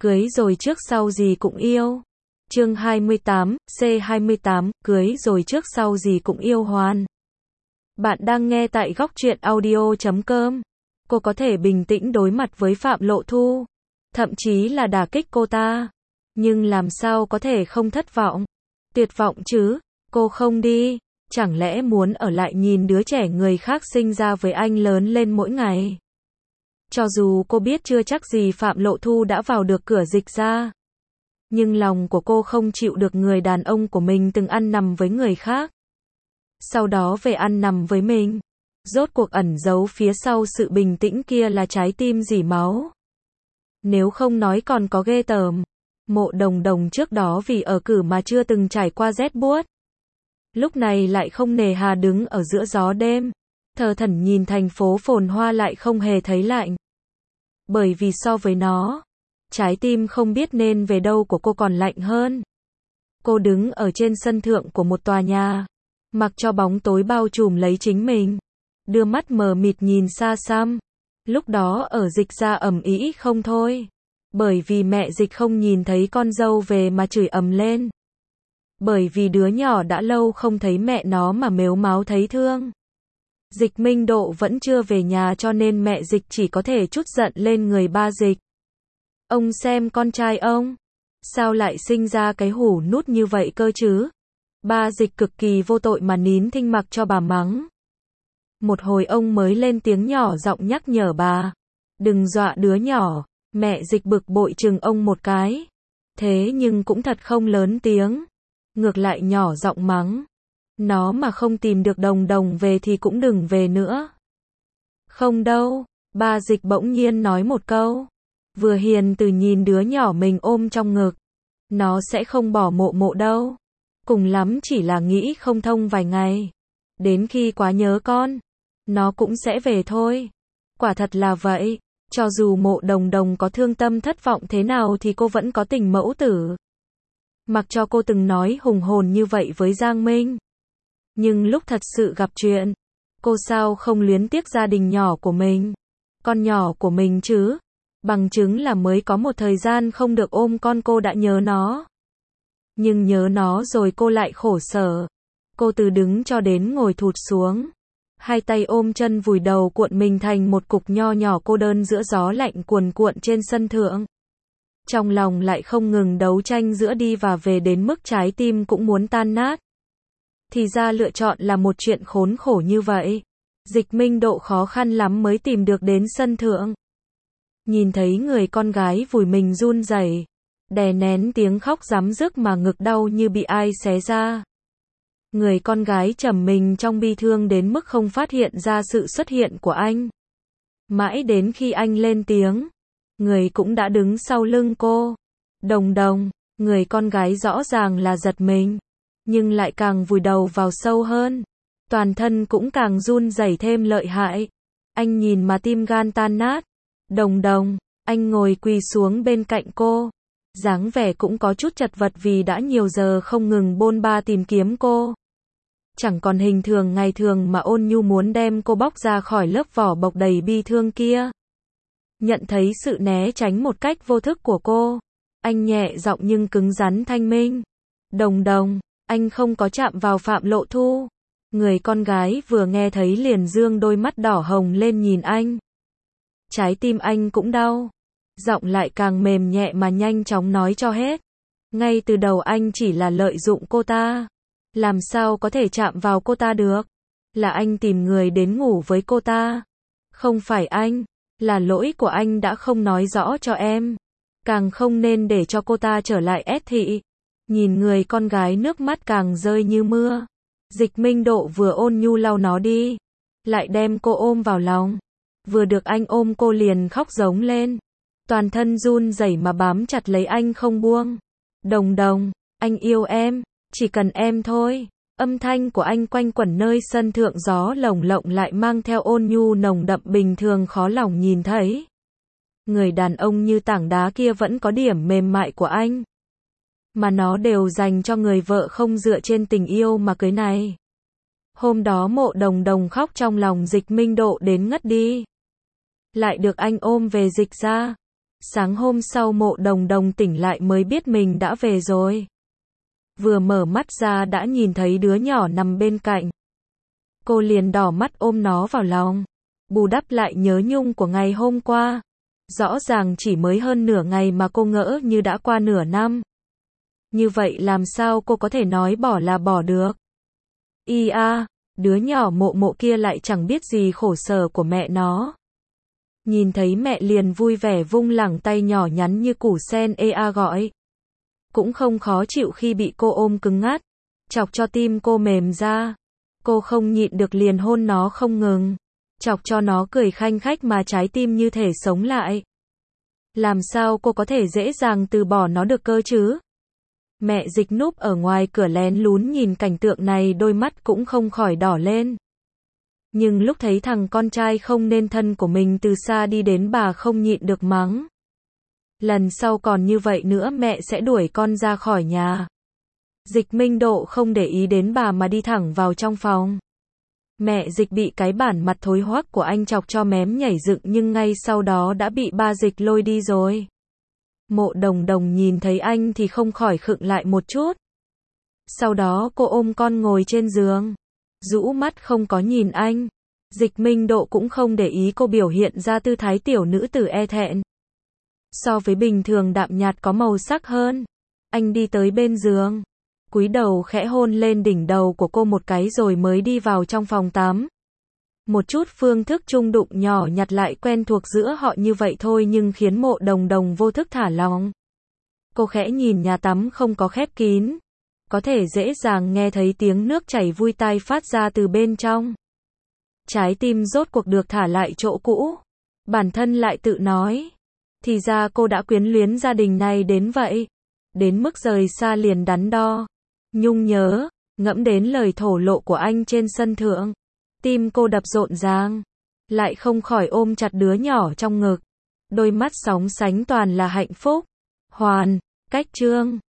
Cưới rồi trước sau gì cũng yêu. Chương 28, C28, cưới rồi trước sau gì cũng yêu hoàn. Bạn đang nghe tại góc truyện audio.com. Cô có thể bình tĩnh đối mặt với Phạm Lộ Thu, thậm chí là đả kích cô ta. Nhưng làm sao có thể không thất vọng? Tuyệt vọng chứ, cô không đi. Chẳng lẽ muốn ở lại nhìn đứa trẻ người khác sinh ra với anh lớn lên mỗi ngày? Cho dù cô biết chưa chắc gì Phạm Lộ Thu đã vào được cửa dịch ra. Nhưng lòng của cô không chịu được người đàn ông của mình từng ăn nằm với người khác. Sau đó về ăn nằm với mình. Rốt cuộc ẩn giấu phía sau sự bình tĩnh kia là trái tim rỉ máu. Nếu không nói còn có ghê tởm. Mộ Đồng Đồng trước đó vì ở cử mà chưa từng trải qua rét buốt. Lúc này lại không nề hà đứng ở giữa gió đêm. Thờ thẫn nhìn thành phố phồn hoa lại không hề thấy lạnh. Bởi vì so với nó, trái tim không biết nên về đâu của cô còn lạnh hơn. Cô đứng ở trên sân thượng của một tòa nhà, mặc cho bóng tối bao trùm lấy chính mình, đưa mắt mờ mịt nhìn xa xăm. Lúc đó ở Dịch ra ầm ĩ không thôi, bởi vì mẹ Dịch không nhìn thấy con dâu về mà chửi ầm lên. Bởi vì đứa nhỏ đã lâu không thấy mẹ nó mà mếu máo thấy thương. Dịch Minh Độ vẫn chưa về nhà cho nên mẹ Dịch chỉ có thể trút giận lên người ba Dịch. Ông xem con trai ông, sao lại sinh ra cái hủ nút như vậy cơ chứ? Ba Dịch cực kỳ vô tội mà nín thinh mặc cho bà mắng. Một hồi ông mới lên tiếng nhỏ giọng nhắc nhở bà, đừng dọa đứa nhỏ. Mẹ Dịch bực bội chừng ông một cái. Thế nhưng cũng thật không lớn tiếng, ngược lại nhỏ giọng mắng. Nó mà không tìm được Đồng Đồng về thì cũng đừng về nữa. Không đâu, ba Dịch bỗng nhiên nói một câu. Vừa hiền từ nhìn đứa nhỏ mình ôm trong ngực. Nó sẽ không bỏ Mộ Mộ đâu. Cùng lắm chỉ là nghĩ không thông vài ngày. Đến khi quá nhớ con, nó cũng sẽ về thôi. Quả thật là vậy. Cho dù Mộ Đồng Đồng có thương tâm thất vọng thế nào thì cô vẫn có tình mẫu tử. Mặc cho cô từng nói hùng hồn như vậy với Giang Minh. Nhưng lúc thật sự gặp chuyện, cô sao không luyến tiếc gia đình nhỏ của mình, con nhỏ của mình chứ. Bằng chứng là mới có một thời gian không được ôm con cô đã nhớ nó. Nhưng nhớ nó rồi cô lại khổ sở. Cô từ đứng cho đến ngồi thụt xuống. Hai tay ôm chân vùi đầu cuộn mình thành một cục nho nhỏ cô đơn giữa gió lạnh cuồn cuộn trên sân thượng. Trong lòng lại không ngừng đấu tranh giữa đi và về đến mức trái tim cũng muốn tan nát. Thì ra lựa chọn là một chuyện khốn khổ như vậy. Dịch Minh Độ khó khăn lắm mới tìm được đến sân thượng. Nhìn thấy người con gái vùi mình run rẩy, đè nén tiếng khóc rắm rứt mà ngực đau như bị ai xé ra. Người con gái trầm mình trong bi thương đến mức không phát hiện ra sự xuất hiện của anh. Mãi đến khi anh lên tiếng, người cũng đã đứng sau lưng cô. Đồng Đồng, người con gái rõ ràng là giật mình, nhưng lại càng vùi đầu vào sâu hơn. Toàn thân cũng càng run rẩy thêm lợi hại. Anh nhìn mà tim gan tan nát. Đồng Đồng, anh ngồi quỳ xuống bên cạnh cô. Dáng vẻ cũng có chút chật vật vì đã nhiều giờ không ngừng bôn ba tìm kiếm cô. Chẳng còn hình thường ngày thường mà ôn nhu muốn đem cô bóc ra khỏi lớp vỏ bọc đầy bi thương kia. Nhận thấy sự né tránh một cách vô thức của cô, anh nhẹ giọng nhưng cứng rắn thanh minh. Đồng Đồng, anh không có chạm vào Phạm Lộ Thu. Người con gái vừa nghe thấy liền dương đôi mắt đỏ hồng lên nhìn anh. Trái tim anh cũng đau. Giọng lại càng mềm nhẹ mà nhanh chóng nói cho hết. Ngay từ đầu anh chỉ là lợi dụng cô ta. Làm sao có thể chạm vào cô ta được? Là anh tìm người đến ngủ với cô ta. Không phải anh. Là lỗi của anh đã không nói rõ cho em. Càng không nên để cho cô ta trở lại ép thị. Nhìn người con gái nước mắt càng rơi như mưa. Dịch Minh Độ vừa ôn nhu lau nó đi, lại đem cô ôm vào lòng. Vừa được anh ôm cô liền khóc giống lên. Toàn thân run rẩy mà bám chặt lấy anh không buông. Đồng Đồng, anh yêu em, chỉ cần em thôi. Âm thanh của anh quanh quẩn nơi sân thượng, gió lồng lộng lại mang theo ôn nhu nồng đậm bình thường khó lòng nhìn thấy. Người đàn ông như tảng đá kia vẫn có điểm mềm mại của anh. Mà nó đều dành cho người vợ không dựa trên tình yêu mà cưới này. Hôm đó Mộ Đồng Đồng khóc trong lòng Dịch Minh Độ đến ngất đi. Lại được anh ôm về Dịch ra. Sáng hôm sau Mộ Đồng Đồng tỉnh lại mới biết mình đã về rồi. Vừa mở mắt ra đã nhìn thấy đứa nhỏ nằm bên cạnh. Cô liền đỏ mắt ôm nó vào lòng, bù đắp lại nhớ nhung của ngày hôm qua. Rõ ràng chỉ mới hơn nửa ngày mà cô ngỡ như đã qua nửa năm. Như vậy làm sao cô có thể nói bỏ là bỏ được? Đứa nhỏ Mộ Mộ kia lại chẳng biết gì khổ sở của mẹ nó. Nhìn thấy mẹ liền vui vẻ vung lẳng tay nhỏ nhắn như củ sen gọi. Cũng không khó chịu khi bị cô ôm cứng ngắt, chọc cho tim cô mềm ra. Cô không nhịn được liền hôn nó không ngừng, chọc cho nó cười khanh khách mà trái tim như thể sống lại. Làm sao cô có thể dễ dàng từ bỏ nó được cơ chứ? Mẹ Dịch núp ở ngoài cửa lén lún nhìn cảnh tượng này, đôi mắt cũng không khỏi đỏ lên. Nhưng lúc thấy thằng con trai không nên thân của mình từ xa đi đến, bà không nhịn được mắng. Lần sau còn như vậy nữa mẹ sẽ đuổi con ra khỏi nhà. Dịch Minh Độ không để ý đến bà mà đi thẳng vào trong phòng. Mẹ Dịch bị cái bản mặt thối hoắc của anh chọc cho mém nhảy dựng, nhưng ngay sau đó đã bị ba Dịch lôi đi rồi. Mộ Đồng Đồng nhìn thấy anh thì không khỏi khựng lại một chút. Sau đó cô ôm con ngồi trên giường, rũ mắt không có nhìn anh. Dịch Minh Độ cũng không để ý cô biểu hiện ra tư thái tiểu nữ tử e thẹn. So với bình thường đạm nhạt có màu sắc hơn. Anh đi tới bên giường, cúi đầu khẽ hôn lên đỉnh đầu của cô một cái rồi mới đi vào trong phòng tắm. Một chút phương thức chung đụng nhỏ nhặt lại quen thuộc giữa họ như vậy thôi nhưng khiến Mộ Đồng Đồng vô thức thả lỏng. Cô khẽ nhìn nhà tắm không có khép kín, có thể dễ dàng nghe thấy tiếng nước chảy vui tai phát ra từ bên trong. Trái tim rốt cuộc được thả lại chỗ cũ. Bản thân lại tự nói, thì ra cô đã quyến luyến gia đình này đến vậy, đến mức rời xa liền đắn đo, nhung nhớ, ngẫm đến lời thổ lộ của anh trên sân thượng. Tim cô đập rộn ràng, lại không khỏi ôm chặt đứa nhỏ trong ngực. Đôi mắt sóng sánh toàn là hạnh phúc. Hoàn, cách chương